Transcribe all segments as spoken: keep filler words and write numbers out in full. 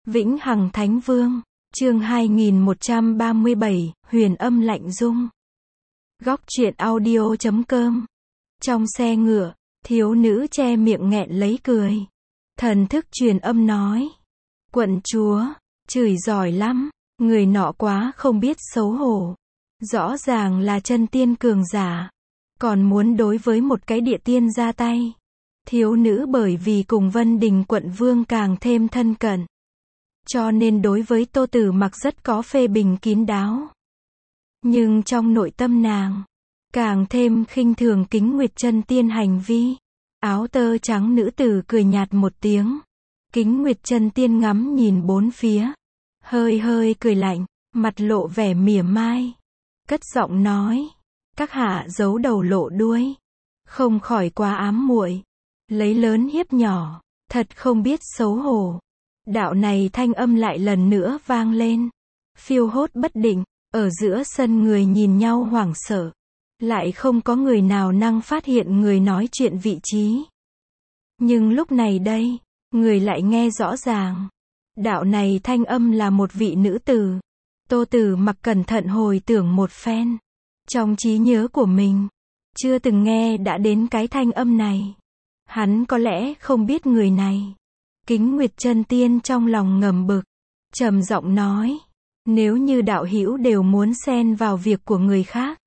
Vĩnh Hằng Thánh Vương, chương hai nghìn một trăm ba mươi bảy, Huyền Âm Lạnh Dung. Góc truyện audio chấm com. Trong xe ngựa, thiếu nữ che miệng nghẹn lấy cười. Thần thức truyền âm nói. Quận chúa, chửi giỏi lắm, người nọ quá không biết xấu hổ. Rõ ràng là chân tiên cường giả, còn muốn đối với một cái địa tiên ra tay. Thiếu nữ bởi vì cùng Vân Đình quận vương càng thêm thân cận, cho nên đối với Tô Tử Mặc rất có phê bình kín đáo. Nhưng trong nội tâm nàng, càng thêm khinh thường Kính Nguyệt chân tiên hành vi. Áo tơ trắng nữ tử cười nhạt một tiếng. Kính Nguyệt chân tiên ngắm nhìn bốn phía, hơi hơi cười lạnh, mặt lộ vẻ mỉa mai. Cất giọng nói, các hạ giấu đầu lộ đuôi, không khỏi quá ám muội, lấy lớn hiếp nhỏ, thật không biết xấu hổ. Đạo này thanh âm lại lần nữa vang lên, phiêu hốt bất định, ở giữa sân người nhìn nhau hoảng sợ, lại không có người nào năng phát hiện người nói chuyện vị trí. Nhưng lúc này đây, người lại nghe rõ ràng. Đạo này thanh âm là một vị nữ tử. Tô Tử Mặc cẩn thận hồi tưởng một phen. Trong trí nhớ của mình, chưa từng nghe đã đến cái thanh âm này. Hắn có lẽ không biết người này. Kính Nguyệt chân tiên trong lòng ngầm bực, trầm giọng nói, nếu như đạo hữu đều muốn xen vào việc của người khác,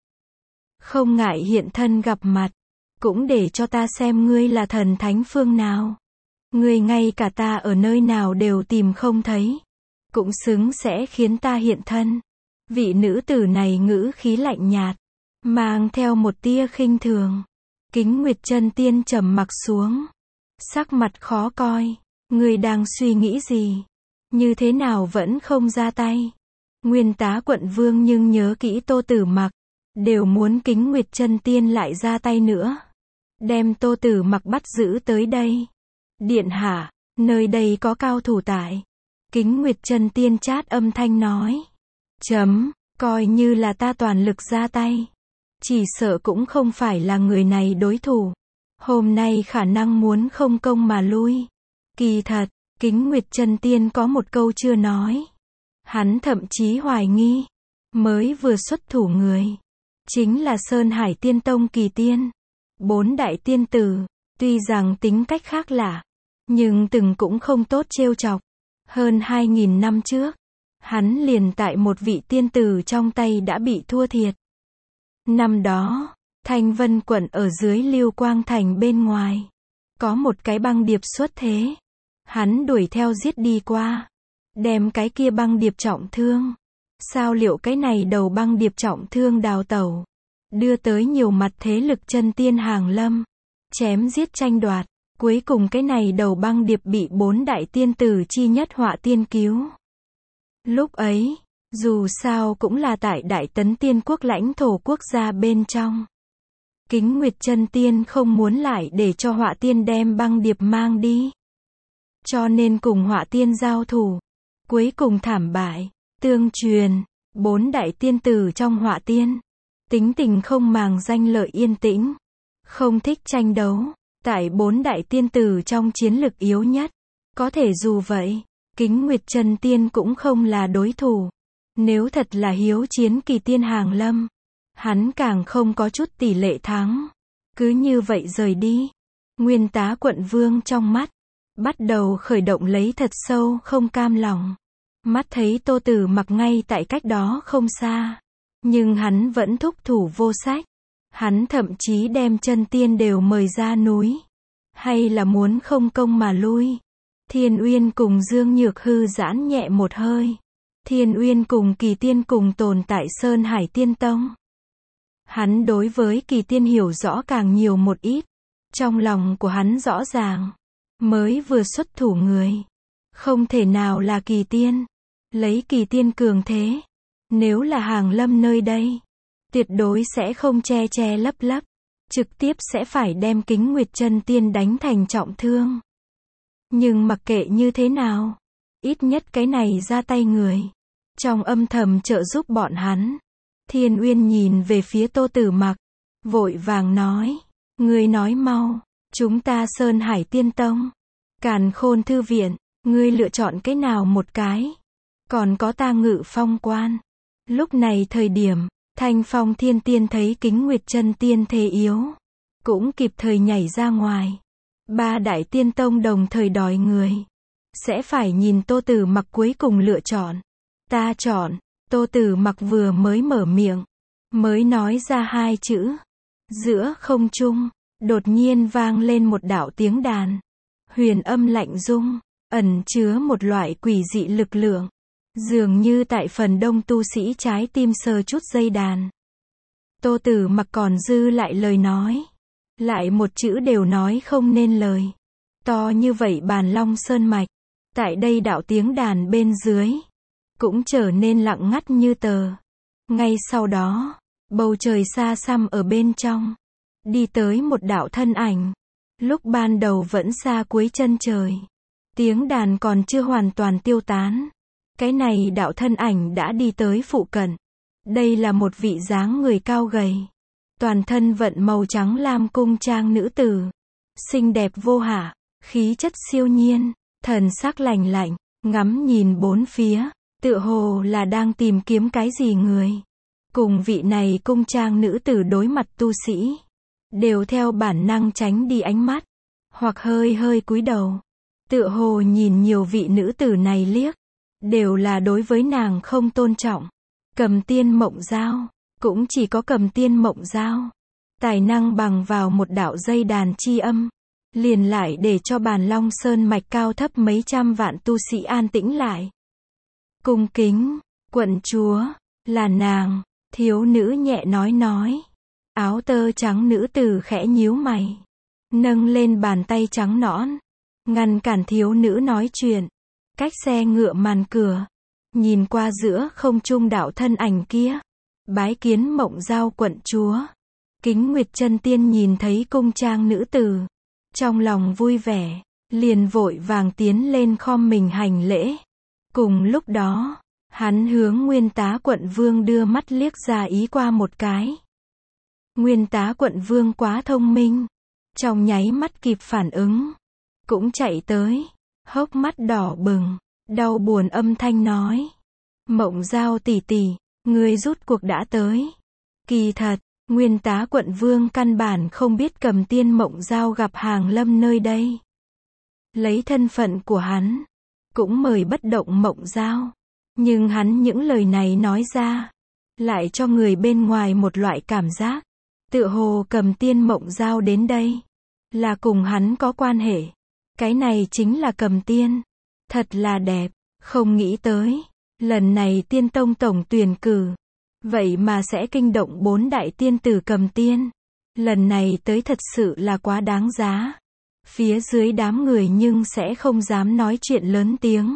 không ngại hiện thân gặp mặt, cũng để cho ta xem ngươi là thần thánh phương nào. Ngươi ngay cả ta ở nơi nào đều tìm không thấy, cũng xứng sẽ khiến ta hiện thân. Vị nữ tử này ngữ khí lạnh nhạt, mang theo một tia khinh thường. Kính Nguyệt chân tiên trầm mặc xuống, sắc mặt khó coi. Ngươi đang suy nghĩ gì? Như thế nào vẫn không ra tay? Nguyên tá quận vương nhưng nhớ kỹ Tô Tử Mặc, đều muốn Kính Nguyệt chân tiên lại ra tay nữa, đem Tô Tử Mặc bắt giữ tới đây. Điện hạ, nơi đây có cao thủ tại. Kính Nguyệt chân tiên chát âm thanh nói. Chấm, coi như là ta toàn lực ra tay, chỉ sợ cũng không phải là người này đối thủ. Hôm nay khả năng muốn không công mà lui. Kỳ thật, Kính Nguyệt chân tiên có một câu chưa nói. Hắn thậm chí hoài nghi, mới vừa xuất thủ người, chính là Sơn Hải Tiên Tông kỳ tiên. Bốn đại tiên tử, tuy rằng tính cách khác lạ, nhưng từng cũng không tốt trêu chọc. Hơn hai nghìn năm trước, hắn liền tại một vị tiên tử trong tay đã bị thua thiệt. Năm đó, Thanh Vân quận ở dưới Lưu Quang Thành bên ngoài, có một cái băng điệp xuất thế. Hắn đuổi theo giết đi qua, đem cái kia băng điệp trọng thương. Sao liệu cái này đầu băng điệp trọng thương đào tẩu, đưa tới nhiều mặt thế lực chân tiên hàng lâm, chém giết tranh đoạt. Cuối cùng cái này đầu băng điệp bị bốn đại tiên tử chi nhất Họa Tiên cứu. Lúc ấy, dù sao cũng là tại Đại Tấn Tiên quốc lãnh thổ quốc gia bên trong. Kính Nguyệt chân tiên không muốn lại để cho Họa Tiên đem băng điệp mang đi, cho nên cùng Họa Tiên giao thủ, cuối cùng thảm bại. Tương truyền, bốn đại tiên tử trong Họa Tiên, tính tình không màng danh lợi yên tĩnh, không thích tranh đấu. Tại bốn đại tiên tử trong chiến lực yếu nhất. Có thể dù vậy, Kính Nguyệt chân tiên cũng không là đối thủ. Nếu thật là hiếu chiến kỳ tiên hàng lâm, hắn càng không có chút tỷ lệ thắng. Cứ như vậy rời đi. Nguyên tá quận vương trong mắt bắt đầu khởi động lấy thật sâu không cam lòng. Mắt thấy Tô Tử Mặc ngay tại cách đó không xa, nhưng hắn vẫn thúc thủ vô sách. Hắn thậm chí đem chân tiên đều mời ra núi. Hay là muốn không công mà lui? Thiên Uyên cùng Dương Nhược Hư giãn nhẹ một hơi. Thiên Uyên cùng kỳ tiên cùng tồn tại Sơn Hải Tiên Tông. Hắn đối với kỳ tiên hiểu rõ càng nhiều một ít. Trong lòng của hắn rõ ràng, mới vừa xuất thủ người, không thể nào là kỳ tiên. Lấy kỳ tiên cường thế, nếu là hàng lâm nơi đây, tuyệt đối sẽ không che che lấp lấp, trực tiếp sẽ phải đem Kính Nguyệt chân tiên đánh thành trọng thương. Nhưng mặc kệ như thế nào, ít nhất cái này ra tay người, trong âm thầm trợ giúp bọn hắn. Thiên Uyên nhìn về phía Tô Tử Mặc, vội vàng nói, ngươi nói mau, chúng ta Sơn Hải Tiên Tông, Càn Khôn Thư Viện, Ngươi lựa chọn cái nào một cái? Còn có ta Ngự Phong quan. Lúc này thời điểm, Thanh Phong Thiên Tiên thấy Kính Nguyệt Chân Tiên thế yếu, cũng kịp thời nhảy ra ngoài. Ba đại tiên tông đồng thời đòi người. Sẽ phải nhìn Tô Tử Mặc cuối cùng lựa chọn. Ta chọn. Tô Tử Mặc vừa mới mở miệng, mới nói ra hai chữ. Giữa không trung, đột nhiên vang lên một đạo tiếng đàn. Huyền âm lạnh rung, ẩn chứa một loại quỷ dị lực lượng. Dường như tại phần đông tu sĩ trái tim sờ chút dây đàn. Tô Tử Mặc còn dư lại lời nói. Lại một chữ đều nói không nên lời. To như vậy Bàn Long Sơn Mạch. Tại đây đạo tiếng đàn bên dưới, cũng trở nên lặng ngắt như tờ. Ngay sau đó, bầu trời xa xăm ở bên trong, đi tới một đạo thân ảnh. Lúc ban đầu vẫn xa cuối chân trời. Tiếng đàn còn chưa hoàn toàn tiêu tán. Cái này đạo thân ảnh đã đi tới phụ cận. Đây là một vị dáng người cao gầy, toàn thân vận màu trắng lam cung trang nữ tử. Xinh đẹp vô hạ, khí chất siêu nhiên, thần sắc lành lạnh, ngắm nhìn bốn phía, tựa hồ là đang tìm kiếm cái gì người. Cùng vị này cung trang nữ tử đối mặt tu sĩ, đều theo bản năng tránh đi ánh mắt, hoặc hơi hơi cúi đầu. Tựa hồ nhìn nhiều vị nữ tử này liếc, đều là đối với nàng không tôn trọng. Cầm Tiên Mộng Giao, cũng chỉ có Cầm Tiên Mộng Giao, tài năng bằng vào một đạo dây đàn chi âm, liền lại để cho Bàn Long Sơn Mạch cao thấp mấy trăm vạn tu sĩ an tĩnh lại. Cung kính, quận chúa, là nàng, thiếu nữ nhẹ nói nói. Áo tơ trắng nữ tử khẽ nhíu mày, nâng lên bàn tay trắng nõn, ngăn cản thiếu nữ nói chuyện. Cách xe ngựa màn cửa, nhìn qua giữa không trung đạo thân ảnh kia. Bái kiến Mộng Giao quận chúa. Kính Nguyệt Chân Tiên nhìn thấy cung trang nữ tử, trong lòng vui vẻ, liền vội vàng tiến lên khom mình hành lễ. Cùng lúc đó, hắn hướng Nguyên Tá quận vương đưa mắt liếc ra ý qua một cái. Nguyên Tá quận vương quá thông minh, trong nháy mắt kịp phản ứng, cũng chạy tới, hốc mắt đỏ bừng, đau buồn âm thanh nói. Mộng Giao tỷ tỷ, ngươi rút cuộc đã tới. Kỳ thật, Nguyên Tá quận vương căn bản không biết Cầm Tiên Mộng Giao gặp hàng lâm nơi đây. Lấy thân phận của hắn, cũng mời bất động Mộng Giao. Nhưng hắn những lời này nói ra, lại cho người bên ngoài một loại cảm giác, tựa hồ Cầm Tiên Mộng Giao đến đây, là cùng hắn có quan hệ. Cái này chính là Cầm Tiên. Thật là đẹp, không nghĩ tới. Lần này tiên tông tổng tuyển cử, vậy mà sẽ kinh động bốn đại tiên tử Cầm Tiên. Lần này tới thật sự là quá đáng giá. Phía dưới đám người nhưng sẽ không dám nói chuyện lớn tiếng.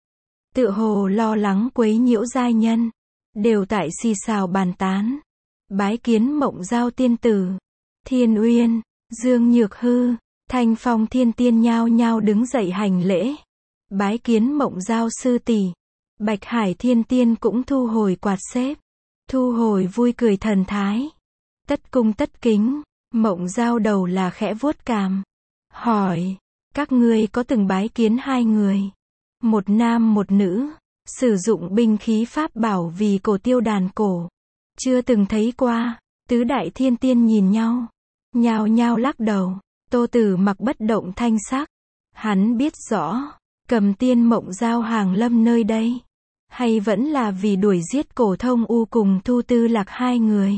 Tựa hồ lo lắng quấy nhiễu giai nhân, đều tại xì xào bàn tán. Bái kiến Mộng Giao tiên tử. Thiên Uyên, Dương Nhược Hư, Thanh Phong Thiên Tiên nhao nhao đứng dậy hành lễ. Bái kiến Mộng Giao sư tỷ. Bạch Hải Thiên Tiên cũng thu hồi quạt xếp, thu hồi vui cười thần thái. Tất cung tất kính. Mộng Giao đầu là khẽ vuốt cằm, hỏi, các ngươi có từng bái kiến hai người, một nam một nữ, sử dụng binh khí pháp bảo vì cổ tiêu đàn cổ? Chưa từng thấy qua. Tứ đại thiên tiên nhìn nhau, nhao nhao lắc đầu. Tô Tử Mặc bất động thanh sắc. Hắn biết rõ, Cầm Tiên Mộng Giao hàng lâm nơi đây, hay vẫn là vì đuổi giết Cổ Thông U cùng Thu Tư Lạc hai người.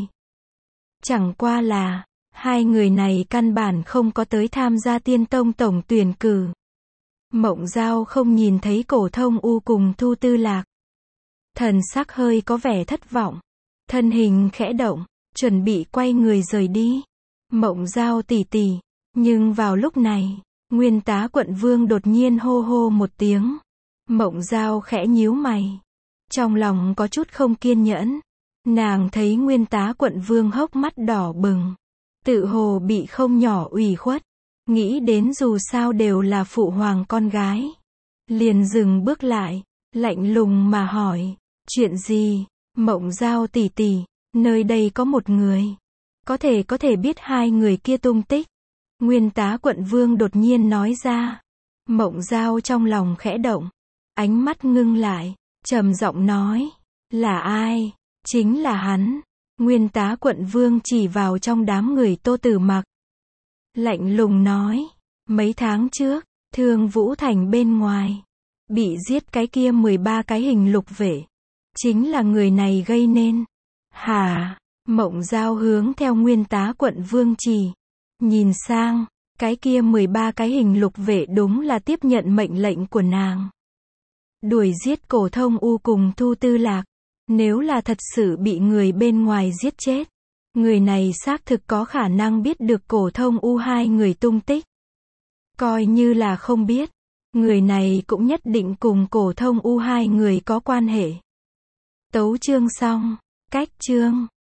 Chẳng qua là, hai người này căn bản không có tới tham gia tiên tông tổng tuyển cử. Mộng Giao không nhìn thấy Cổ Thông U cùng Thu Tư Lạc, thần sắc hơi có vẻ thất vọng, thân hình khẽ động, chuẩn bị quay người rời đi. Mộng Giao tỷ tỷ. Nhưng vào lúc này, Nguyên Tá quận vương đột nhiên hô hô một tiếng. Mộng Giao khẽ nhíu mày, trong lòng có chút không kiên nhẫn. Nàng thấy Nguyên Tá quận vương hốc mắt đỏ bừng, tự hồ bị không nhỏ ủy khuất, nghĩ đến dù sao đều là phụ hoàng con gái, liền dừng bước lại, lạnh lùng mà hỏi, chuyện gì? Mộng Giao tỷ tỷ, nơi đây có một người, có thể có thể biết hai người kia tung tích. Nguyên Tá quận vương đột nhiên nói ra. Mộng Giao trong lòng khẽ động, ánh mắt ngưng lại, trầm giọng nói, là ai? Chính là hắn. Nguyên tá quận vương chỉ vào trong đám người Tô Tử Mặc. Lạnh lùng nói, mấy tháng trước, Thương Vũ Thành bên ngoài, bị giết cái kia mười ba cái hình lục vệ. Chính là người này gây nên. Hả? Mộng Giao hướng theo nguyên tá quận vương chỉ. Nhìn sang, cái kia mười ba cái hình lục vệ đúng là tiếp nhận mệnh lệnh của nàng. Đuổi giết Cổ Thông U cùng Thu Tư Lạc. Nếu là thật sự bị người bên ngoài giết chết, người này xác thực có khả năng biết được Cổ Thông U hai người tung tích. Coi như là không biết, người này cũng nhất định cùng Cổ Thông U hai người có quan hệ. Tấu chương xong. Cách chương